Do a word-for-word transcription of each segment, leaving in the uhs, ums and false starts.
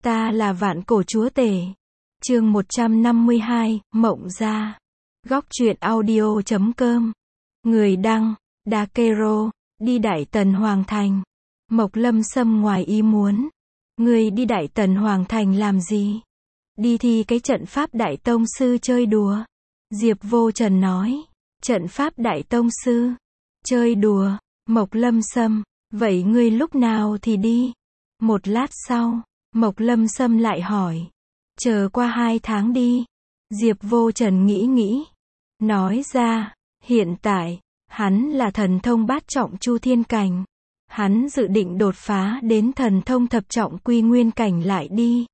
Ta là vạn cổ chúa tể. Chương một trăm năm mươi hai, Mộng Gia. Góc truyện audio chấm com. Người đăng, Dakero, đi Đại Tần Hoàng Thành. Mộc Lâm Sâm ngoài ý muốn. Người đi Đại Tần Hoàng Thành làm gì? Đi thi cái trận pháp Đại Tông Sư chơi đùa. Diệp Vô Trần nói. Trận pháp Đại Tông Sư? Chơi đùa. Mộc Lâm Sâm, vậy ngươi lúc nào thì đi? Một lát sau, Mộc Lâm Sâm lại hỏi. Chờ qua hai tháng đi. Diệp Vô Trần nghĩ nghĩ. Nói ra, hiện tại, hắn là thần thông bát trọng chu thiên cảnh. Hắn dự định đột phá đến thần thông thập trọng quy nguyên cảnh lại đi.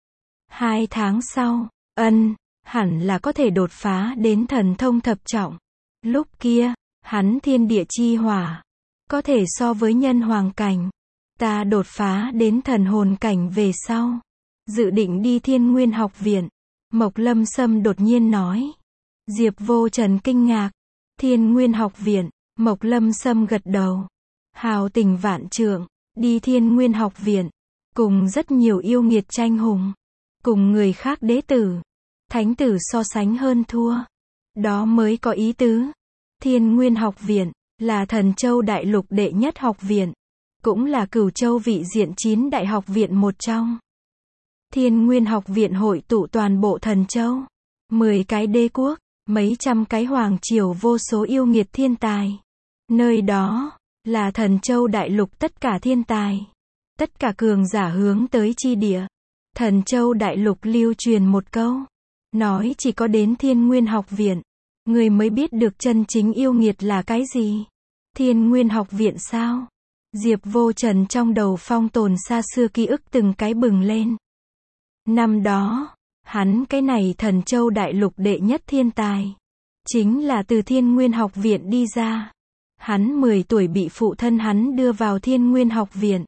Hai tháng sau, ân, hẳn là có thể đột phá đến thần thông thập trọng. Lúc kia, hắn thiên địa chi hỏa, có thể so với nhân hoàng cảnh. Ta đột phá đến thần hồn cảnh về sau, dự định đi Thiên Nguyên học viện. Mộc Lâm Sâm đột nhiên nói. Diệp Vô Trần kinh ngạc. Thiên Nguyên học viện. Mộc Lâm Sâm gật đầu. Hào tình vạn trượng, đi Thiên Nguyên học viện, cùng rất nhiều yêu nghiệt tranh hùng, cùng người khác đế tử, thánh tử so sánh hơn thua. Đó mới có ý tứ. Thiên Nguyên học viện là Thần Châu Đại Lục đệ nhất học viện, cũng là Cửu Châu vị diện chín đại học viện một trong. Thiên Nguyên học viện hội tụ toàn bộ Thần Châu, mười cái đế quốc, mấy trăm cái hoàng triều, vô số yêu nghiệt thiên tài. Nơi đó là Thần Châu Đại Lục tất cả thiên tài, tất cả cường giả hướng tới chi địa. Thần Châu Đại Lục lưu truyền một câu, nói chỉ có đến Thiên Nguyên học viện, người mới biết được chân chính yêu nghiệt là cái gì. Thiên Nguyên học viện sao? Diệp Vô Trần trong đầu phong tồn xa xưa ký ức từng cái bừng lên. Năm đó, hắn cái này Thần Châu Đại Lục đệ nhất thiên tài, chính là từ Thiên Nguyên học viện đi ra. Hắn mười tuổi bị phụ thân hắn đưa vào Thiên Nguyên học viện.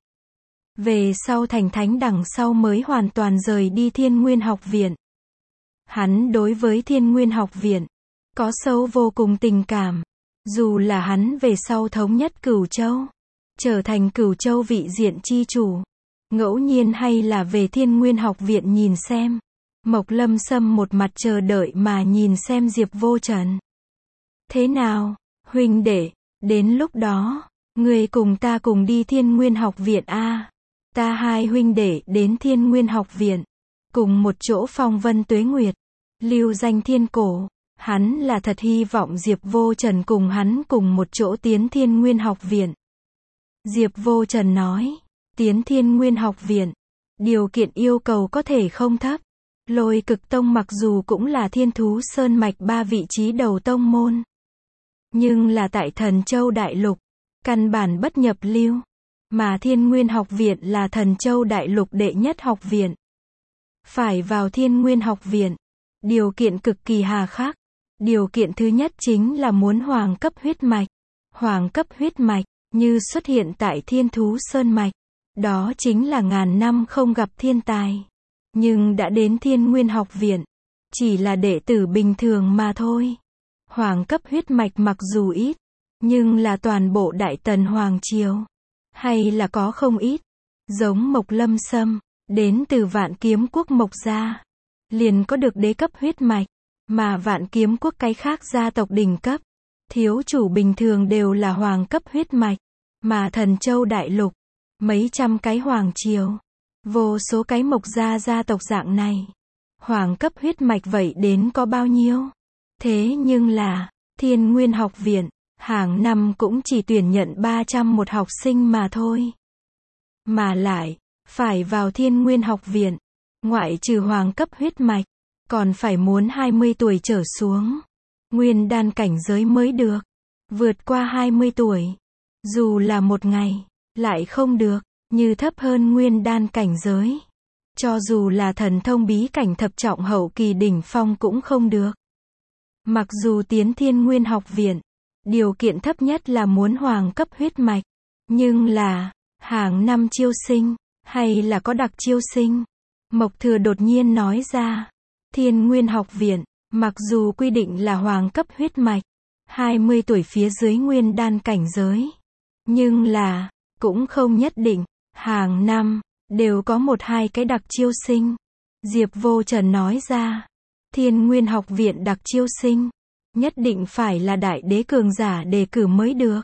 Về sau thành thánh đằng sau mới hoàn toàn rời đi Thiên Nguyên học viện. Hắn đối với Thiên Nguyên học viện có sâu vô cùng tình cảm. Dù là hắn về sau thống nhất Cửu Châu, trở thành Cửu Châu vị diện chi chủ, ngẫu nhiên hay là về Thiên Nguyên học viện nhìn xem. Mộc Lâm Sâm một mặt chờ đợi mà nhìn xem Diệp Vô Trần. Thế nào, huynh đệ, đến lúc đó, người cùng ta cùng đi Thiên Nguyên học viện a. Ta hai huynh đệ đến Thiên Nguyên học viện, cùng một chỗ phong vân tuế nguyệt, lưu danh thiên cổ. Hắn là thật hy vọng Diệp Vô Trần cùng hắn cùng một chỗ tiến Thiên Nguyên học viện. Diệp Vô Trần nói, tiến Thiên Nguyên học viện, điều kiện yêu cầu có thể không thấp. Lôi Cực Tông mặc dù cũng là Thiên Thú Sơn mạch ba vị trí đầu tông môn, nhưng là tại Thần Châu Đại Lục, căn bản bất nhập lưu. Mà Thiên Nguyên học viện là Thần Châu Đại Lục đệ nhất học viện. Phải vào Thiên Nguyên học viện, điều kiện cực kỳ hà khắc. Điều kiện thứ nhất chính là muốn hoàng cấp huyết mạch. Hoàng cấp huyết mạch, như xuất hiện tại Thiên Thú Sơn mạch, đó chính là ngàn năm không gặp thiên tài. Nhưng đã đến Thiên Nguyên học viện, chỉ là đệ tử bình thường mà thôi. Hoàng cấp huyết mạch mặc dù ít, nhưng là toàn bộ Đại Tần Hoàng Triều, hay là có không ít. Giống Mộc Lâm Sâm, đến từ Vạn Kiếm Quốc Mộc gia, liền có được đế cấp huyết mạch. Mà Vạn Kiếm Quốc cái khác gia tộc đỉnh cấp, thiếu chủ bình thường đều là hoàng cấp huyết mạch. Mà Thần Châu Đại Lục, mấy trăm cái hoàng triều, vô số cái Mộc gia gia tộc dạng này, hoàng cấp huyết mạch vậy đến có bao nhiêu? Thế nhưng là, Thiên Nguyên học viện, hàng năm cũng chỉ tuyển nhận ba trăm một học sinh mà thôi. Mà lại, phải vào Thiên Nguyên học viện, ngoại trừ hoàng cấp huyết mạch, còn phải muốn hai mươi tuổi trở xuống, nguyên đan cảnh giới mới được. Vượt qua hai mươi tuổi, dù là một ngày, lại không được, như thấp hơn nguyên đan cảnh giới. Cho dù là thần thông bí cảnh thập trọng hậu kỳ đỉnh phong cũng không được. Mặc dù tiến Thiên Nguyên học viện, điều kiện thấp nhất là muốn hoàng cấp huyết mạch, nhưng là, hàng năm chiêu sinh, hay là có đặc chiêu sinh. Mộc Thừa đột nhiên nói ra. Thiên Nguyên học viện, mặc dù quy định là hoàng cấp huyết mạch, hai mươi tuổi phía dưới nguyên đan cảnh giới, nhưng là, cũng không nhất định, hàng năm, đều có một hai cái đặc chiêu sinh. Diệp Vô Trần nói ra, Thiên Nguyên học viện đặc chiêu sinh, nhất định phải là đại đế cường giả đề cử mới được.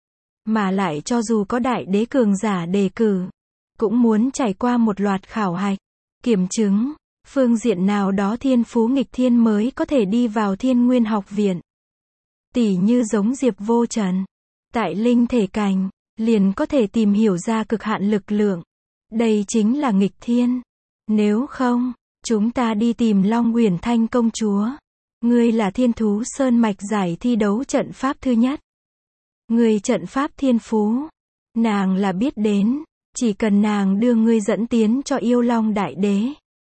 Mà lại cho dù có đại đế cường giả đề cử, cũng muốn trải qua một loạt khảo hạch, kiểm chứng, phương diện nào đó thiên phú nghịch thiên mới có thể đi vào Thiên Nguyên học viện. Tỉ như giống Diệp Vô Trần, tại linh thể cảnh, liền có thể tìm hiểu ra cực hạn lực lượng. Đây chính là nghịch thiên. Nếu không, chúng ta đi tìm Long Uyển Thanh công chúa. Ngươi là Thiên Thú Sơn mạch giải thi đấu trận pháp thứ nhất. Ngươi trận pháp thiên phú, nàng là biết đến, chỉ cần nàng đưa ngươi dẫn tiến cho Yêu Long Đại Đế.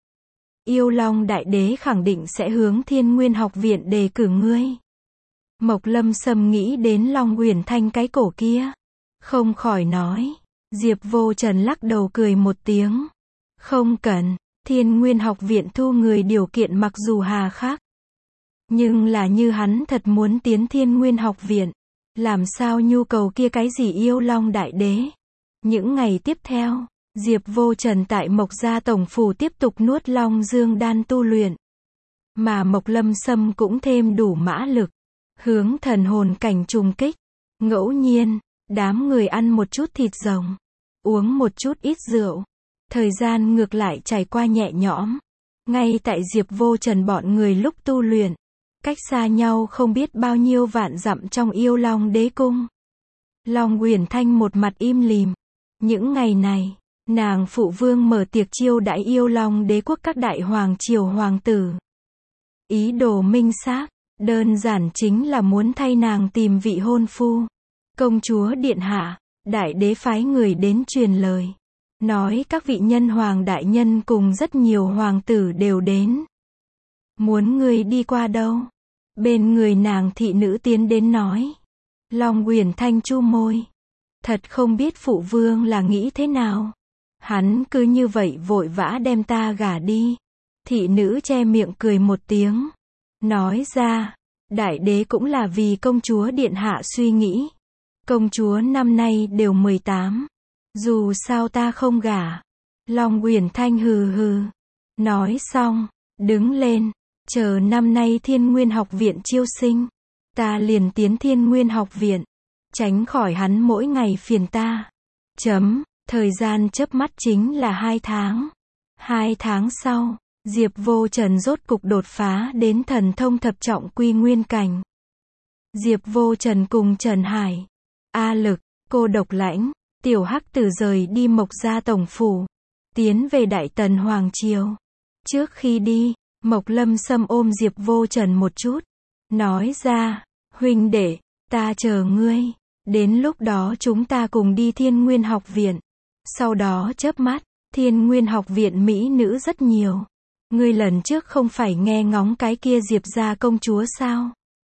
Yêu Long Đại Đế khẳng định sẽ hướng Thiên Nguyên học viện đề cử ngươi. Mộc Lâm Sâm nghĩ đến Long Uyển Thanh cái cổ kia, không khỏi nói. Diệp Vô Trần lắc đầu cười một tiếng. Không cần, Thiên Nguyên học viện thu người điều kiện mặc dù hà khắc, nhưng là như hắn thật muốn tiến Thiên Nguyên học viện, làm sao nhu cầu kia cái gì Yêu Long Đại Đế. Những ngày tiếp theo, Diệp Vô Trần tại Mộc Gia tổng phủ tiếp tục nuốt Long Dương đan tu luyện. Mà Mộc Lâm Sâm cũng thêm đủ mã lực, hướng thần hồn cảnh trùng kích. Ngẫu nhiên, đám người ăn một chút thịt rồng, uống một chút ít rượu. Thời gian ngược lại trải qua nhẹ nhõm. Ngay tại Diệp Vô Trần bọn người lúc tu luyện, cách xa nhau không biết bao nhiêu vạn dặm trong Yêu Long đế cung, Long Uyển Thanh một mặt im lìm. Những ngày này, nàng phụ vương mở tiệc chiêu đãi Yêu Long đế quốc các đại hoàng triều hoàng tử. Ý đồ minh xác, đơn giản chính là muốn thay nàng tìm vị hôn phu. Công chúa điện hạ, đại đế phái người đến truyền lời, nói các vị nhân hoàng đại nhân cùng rất nhiều hoàng tử đều đến. Muốn ngươi đi qua đâu? Bên người nàng thị nữ tiến đến nói. Long Uyển Thanh chu môi. Thật không biết phụ vương là nghĩ thế nào. Hắn cứ như vậy vội vã đem ta gả đi. Thị nữ che miệng cười một tiếng. Nói ra, đại đế cũng là vì công chúa điện hạ suy nghĩ. Công chúa năm nay đều mười tám. Dù sao ta không gả. Long Uyển Thanh hừ hừ. Nói xong, đứng lên. Chờ năm nay Thiên Nguyên học viện chiêu sinh, ta liền tiến Thiên Nguyên học viện, tránh khỏi hắn mỗi ngày phiền ta. Chấm, thời gian chớp mắt chính là hai tháng. Hai tháng sau, Diệp Vô Trần rốt cục đột phá đến thần thông thập trọng quy nguyên cảnh. Diệp Vô Trần cùng Trần Hải, A Lực, Cô Độc Lãnh, Tiểu Hắc Tử rời đi Mộc Gia tổng phủ, tiến về Đại Tần Hoàng Triều. Trước khi đi, Mộc Lâm Sâm ôm Diệp Vô Trần một chút, nói ra, huynh đệ, ta chờ ngươi, đến lúc đó chúng ta cùng đi Thiên Nguyên học viện. Sau đó chớp mắt, Thiên Nguyên học viện mỹ nữ rất nhiều. Ngươi lần trước không phải nghe ngóng cái kia Diệp gia công chúa sao?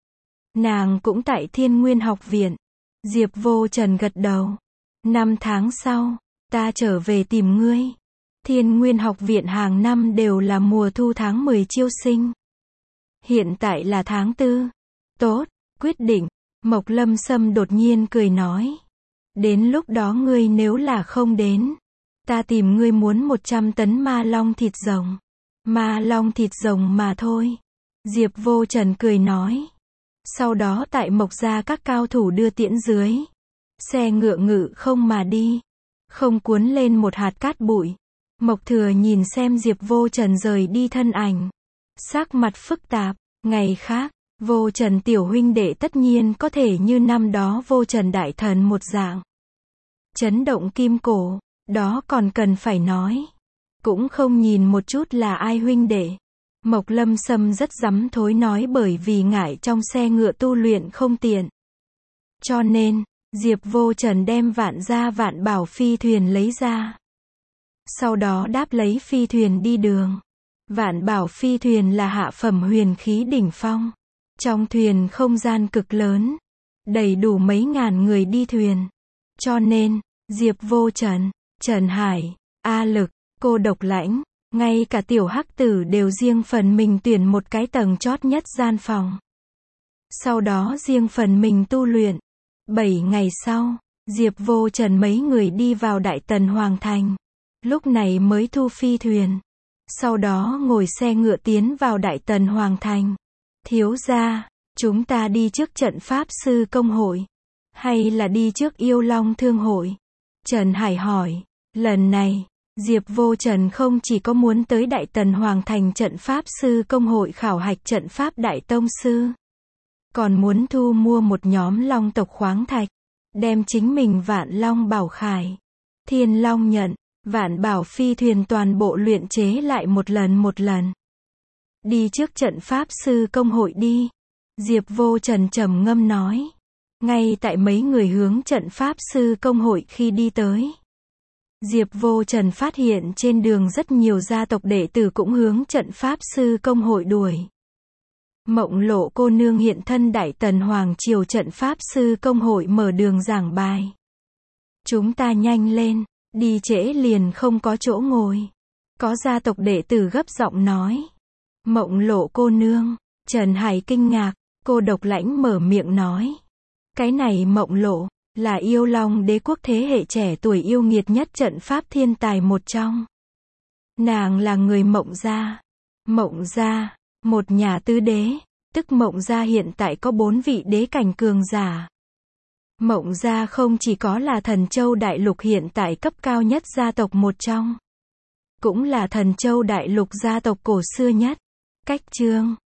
Nàng cũng tại Thiên Nguyên học viện. Diệp Vô Trần gật đầu. Năm tháng sau, ta trở về tìm ngươi. Thiên Nguyên học viện hàng năm đều là mùa thu tháng mười chiêu sinh. Hiện tại là tháng tư. Tốt, quyết định. Mộc Lâm Sâm đột nhiên cười nói. Đến lúc đó ngươi nếu là không đến, ta tìm ngươi muốn một trăm tấn ma long thịt rồng. Ma long thịt rồng mà thôi. Diệp Vô Trần cười nói. Sau đó tại Mộc Gia các cao thủ đưa tiễn dưới. Xe ngựa ngự không mà đi. Không cuốn lên một hạt cát bụi. Mộc Thừa nhìn xem Diệp Vô Trần rời đi thân ảnh. Sắc mặt phức tạp. Ngày khác, Vô Trần tiểu huynh đệ tất nhiên có thể như năm đó Vô Trần đại thần một dạng. Chấn động kim cổ, đó còn cần phải nói. Cũng không nhìn một chút là ai huynh đệ. Mộc Lâm Sâm rất dám thối nói bởi vì ngại trong xe ngựa tu luyện không tiện. Cho nên, Diệp Vô Trần đem vạn gia vạn bảo phi thuyền lấy ra. Sau đó đáp lấy phi thuyền đi đường. Vạn bảo phi thuyền là hạ phẩm huyền khí đỉnh phong. Trong thuyền không gian cực lớn, đầy đủ mấy ngàn người đi thuyền. Cho nên, Diệp Vô Trần, Trần Hải, A Lực, Cô Độc Lãnh, ngay cả Tiểu Hắc Tử đều riêng phần mình tuyển một cái tầng chót nhất gian phòng. Sau đó riêng phần mình tu luyện. Bảy ngày sau, Diệp Vô Trần mấy người đi vào Đại Tần Hoàng Thành. lúc này mới thu phi thuyền. Sau đó ngồi xe ngựa tiến vào Đại Tần Hoàng Thành. Thiếu gia, chúng ta đi trước trận Pháp Sư Công Hội, hay là đi trước Yêu Long Thương Hội? Trần Hải hỏi. Lần này, Diệp Vô Trần không chỉ có muốn tới Đại Tần Hoàng Thành trận Pháp Sư Công Hội khảo hạch trận Pháp Đại Tông Sư, còn muốn thu mua một nhóm long tộc khoáng thạch, đem chính mình Vạn Long Bảo Khải, Thiên Long Nhận, Vạn Bảo Phi thuyền toàn bộ luyện chế lại một lần một lần. Đi trước trận Pháp Sư Công Hội đi. Diệp Vô Trần trầm ngâm nói. Ngay tại mấy người hướng trận Pháp Sư Công Hội khi đi tới, Diệp Vô Trần phát hiện trên đường rất nhiều gia tộc đệ tử cũng hướng trận Pháp Sư Công Hội đuổi. Mộng Lộ cô nương hiện thân Đại Tần Hoàng triều trận Pháp Sư Công Hội mở đường giảng bài. Chúng ta nhanh lên, đi trễ liền không có chỗ ngồi. Có gia tộc đệ tử gấp giọng nói. Mộng Lộ cô nương, Trần Hải kinh ngạc, cô độc lãnh mở miệng nói. Cái này Mộng Lộ, là Yêu Long đế quốc thế hệ trẻ tuổi yêu nghiệt nhất trận pháp thiên tài một trong. Nàng là người Mộng gia. Mộng gia, một nhà tứ đế, tức Mộng gia hiện tại có bốn vị đế cảnh cường giả. Mộng gia không chỉ có là Thần Châu Đại Lục hiện tại cấp cao nhất gia tộc một trong, cũng là Thần Châu Đại Lục gia tộc cổ xưa nhất. Cách chương